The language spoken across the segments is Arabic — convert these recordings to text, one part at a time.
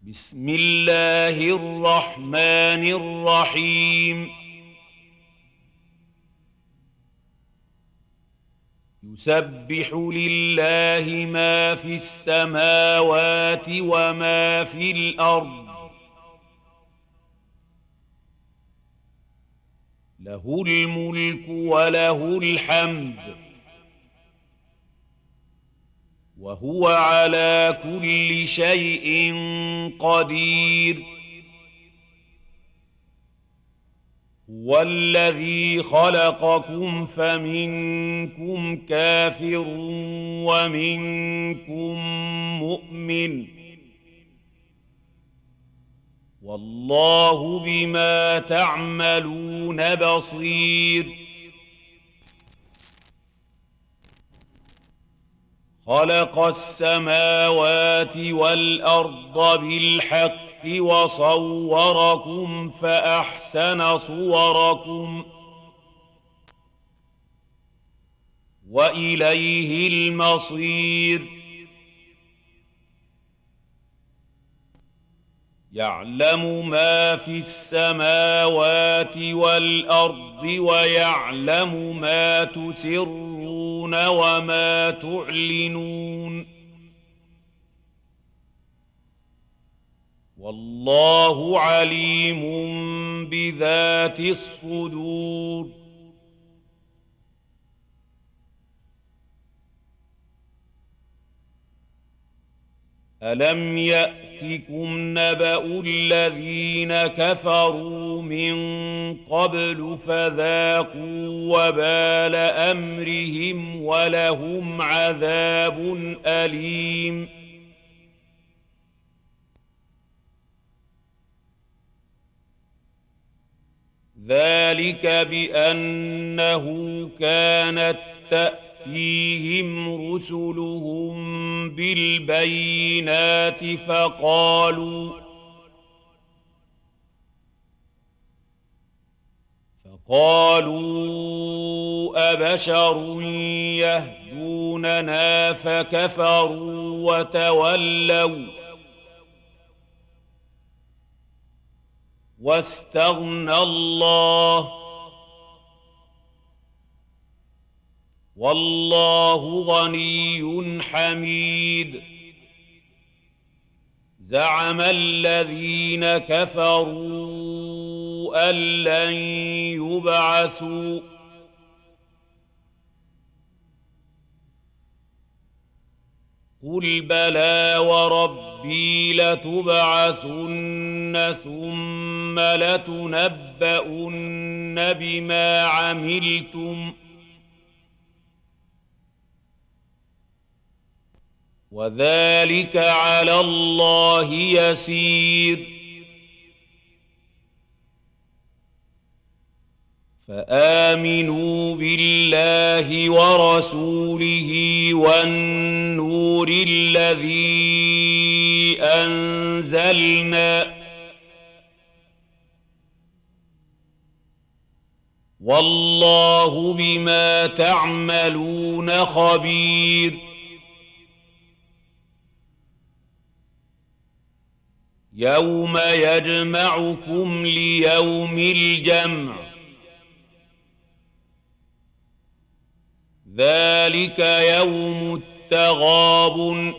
بسم الله الرحمن الرحيم. يسبح لله ما في السماوات وما في الأرض، له الملك وله الحمد، وهو على كل شيء قدير. هو الذي خلقكم فمنكم كافر ومنكم مؤمن، والله بما تعملون بصير. خلق السماوات والأرض بالحق وصوركم فأحسن صوركم، وإليه المصير. يعلم ما في السماوات والأرض ويعلم ما تسرون وما تعلنون، والله عليم بذات الصدور. ألم يأتكم نبأ الذين كفروا من قبل فذاقوا وبال أمرهم ولهم عذاب أليم. ذلك بأنه كانت تأتيهم رسلهم بالبينات فقالوا أبشر يهدوننا فكفروا وتولوا واستغنى الله، والله غني حميد. زعم الذين كفروا أن لن يبعثوا، قل بلى وربي لتبعثن ثم لتنبؤن بما عملتم، وذلك على الله يسير. فآمنوا بالله ورسوله والنور الذي أنزلنا، والله بما تعملون خبير. يوم يجمعكم ليوم الجمع، ذلك يوم التغابن.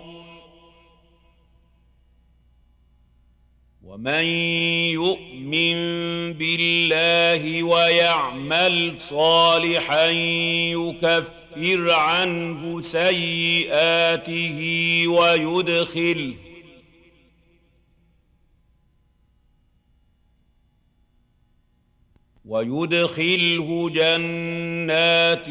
ومن يؤمن بالله ويعمل صالحا يكفر عنه سيئاته ويدخله جنات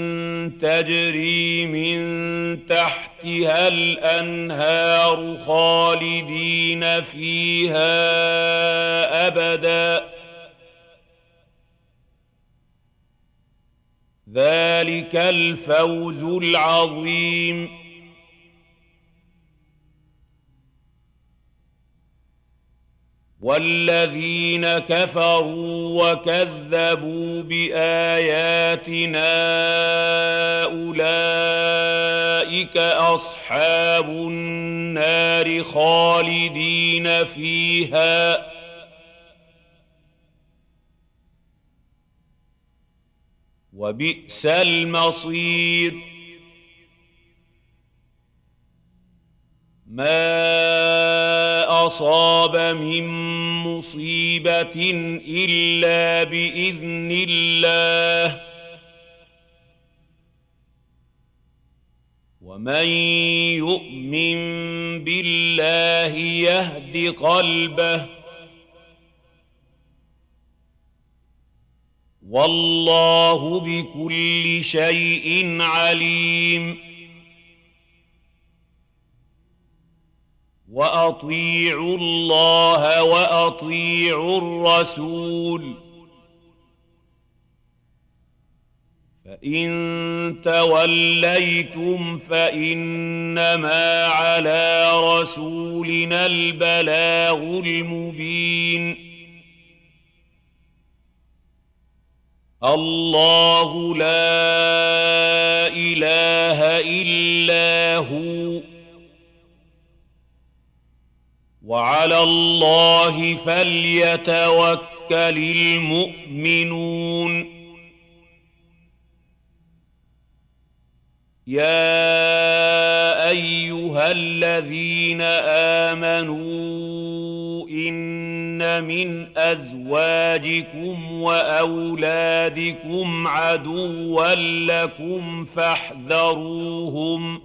تجري من تحتها الأنهار خالدين فيها أبدا، ذلك الفوز العظيم. والذين كفروا وكذبوا بآياتنا أولئك أصحاب النار النار خالدين فيها وبئس المصير ما أصاب من مصيبة إلا بإذن الله ومن يؤمن بالله يهد قلبه والله بكل شيء عليم وأطيعوا الله وأطيعوا الرسول فإن توليتم فإنما على رسولنا البلاغ المبين الله لا إله إلا هو وعلى الله فليتوكل المؤمنون يا أيها الذين آمنوا إن من أزواجكم وأولادكم عدوا لكم فاحذروهم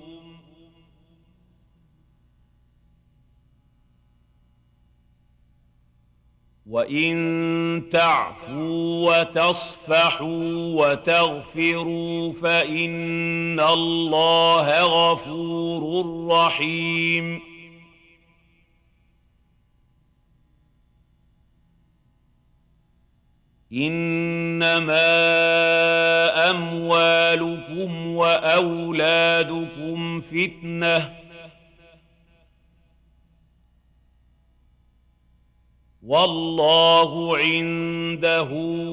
وإن تعفوا وتصفحوا وتغفروا فإن الله غفور رحيم إنما أموالكم وأولادكم فتنة والله عنده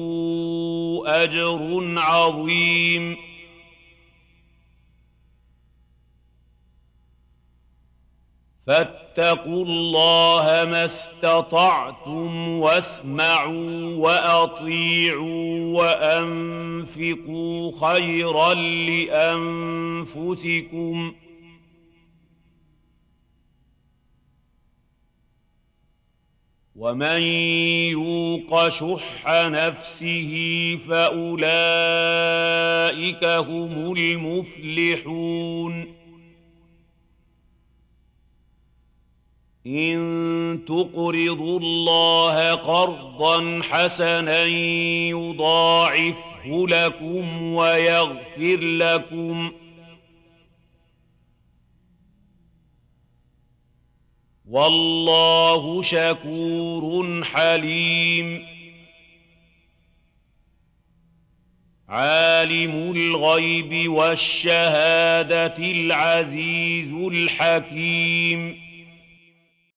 أجر عظيم فاتقوا الله ما استطعتم واسمعوا وأطيعوا وأنفقوا خيرا لأنفسكم ومن يوق شح نفسه فأولئك هم المفلحون إن تقرضوا الله قرضا حسنا يضاعفه لكم ويغفر لكم والله شكور حليم عالم الغيب والشهادة العزيز الحكيم